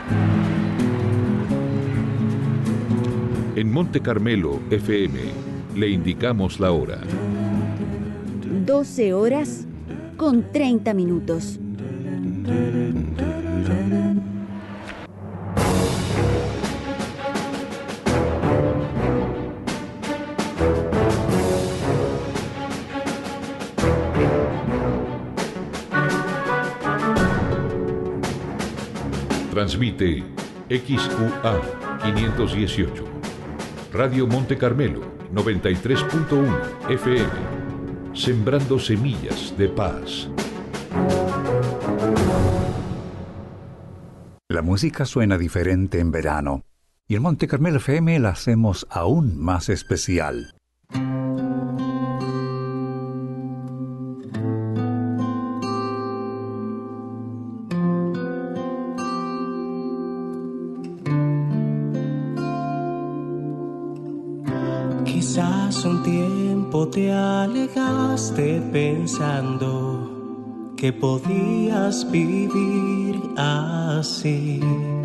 En Monte Carmelo, FM, le indicamos la hora. 12 horas con 30 minutos. Transmite XQA 518. Radio Monte Carmelo 93.1 FM. Sembrando semillas de paz. La música suena diferente en verano, y en Monte Carmelo FM la hacemos aún más especial. Quizás un tiempo te alejaste pensando que podías vivir así.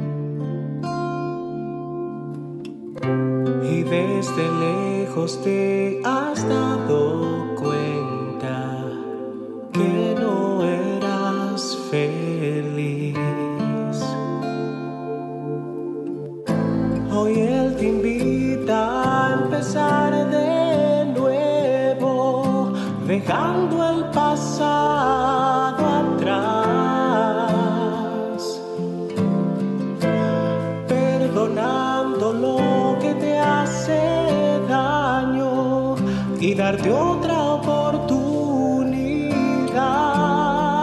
Y desde lejos te has dado cuenta que no eras feliz. Hoy Él te invita a empezar de nuevo, dejando el pasado atrás, perdonando lo que te hace daño y darte otra oportunidad.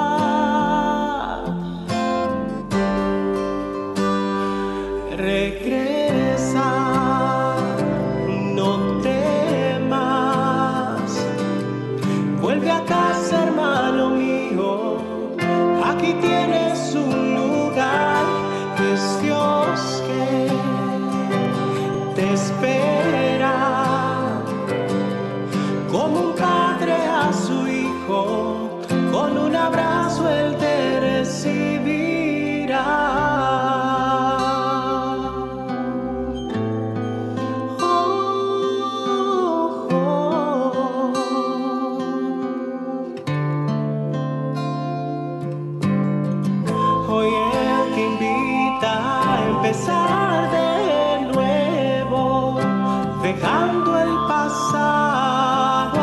Aquí tienes un lugar, es Dios que te espera, como un padre a su hijo, con un abrazo Él te recibirá. Empezar de nuevo, dejando el pasado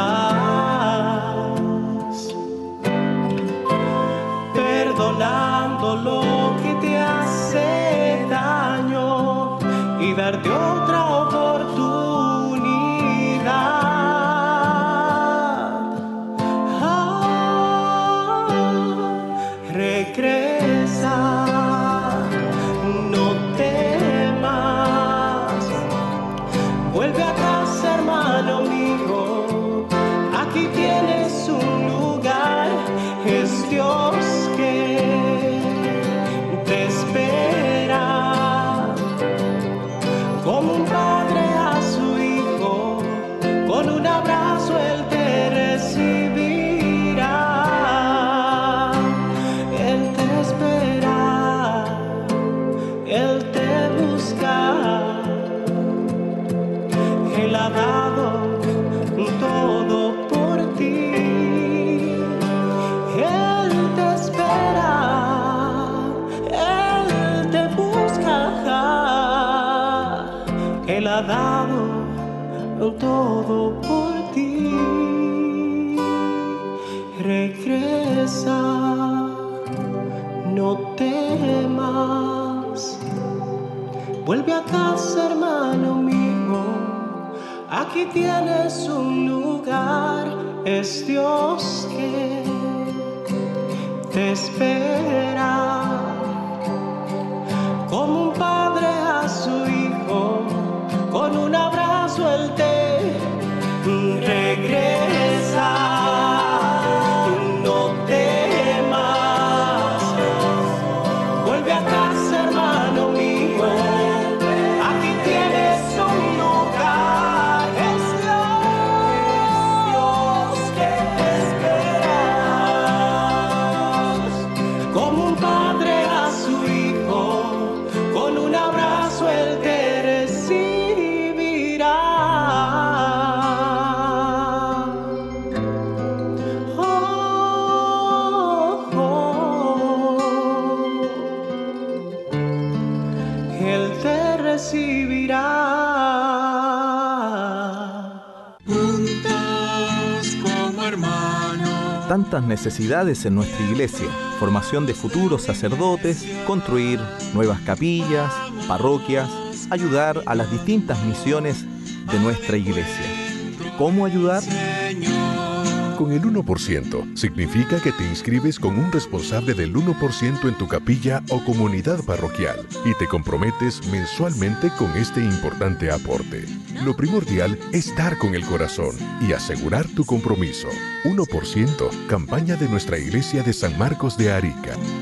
atrás, perdonando lo que te hace daño y darte otra oportunidad. Regresa. Vuelve a casa, hermano mío, aquí tienes un lugar, es Dios que te espera, como un padre a su hijo, con un abrazo Él te recibirá, Él te espera, Él te busca. Él ha dado todo por ti. Él te espera, Él te busca. Él ha dado todo por ti. Regresa, no temas. Vuelve a casa, hermano mío. Aquí tienes un lugar, es Dios que te espera, como un padre a su hijo, con un abrazo Él te regresa. No temas, vuelve a casa, hermano mío. Aquí tienes un lugar, es Dios que te espera, como recibirá. Juntos como hermanos. Tantas necesidades en nuestra iglesia: formación de futuros sacerdotes, construir nuevas capillas, parroquias, ayudar a las distintas misiones de nuestra iglesia. ¿Cómo ayudar? Con el 1% significa que te inscribes con un responsable del 1% en tu capilla o comunidad parroquial y te comprometes mensualmente con este importante aporte. Lo primordial es dar con el corazón y asegurar tu compromiso. 1%, campaña de nuestra iglesia de San Marcos de Arica.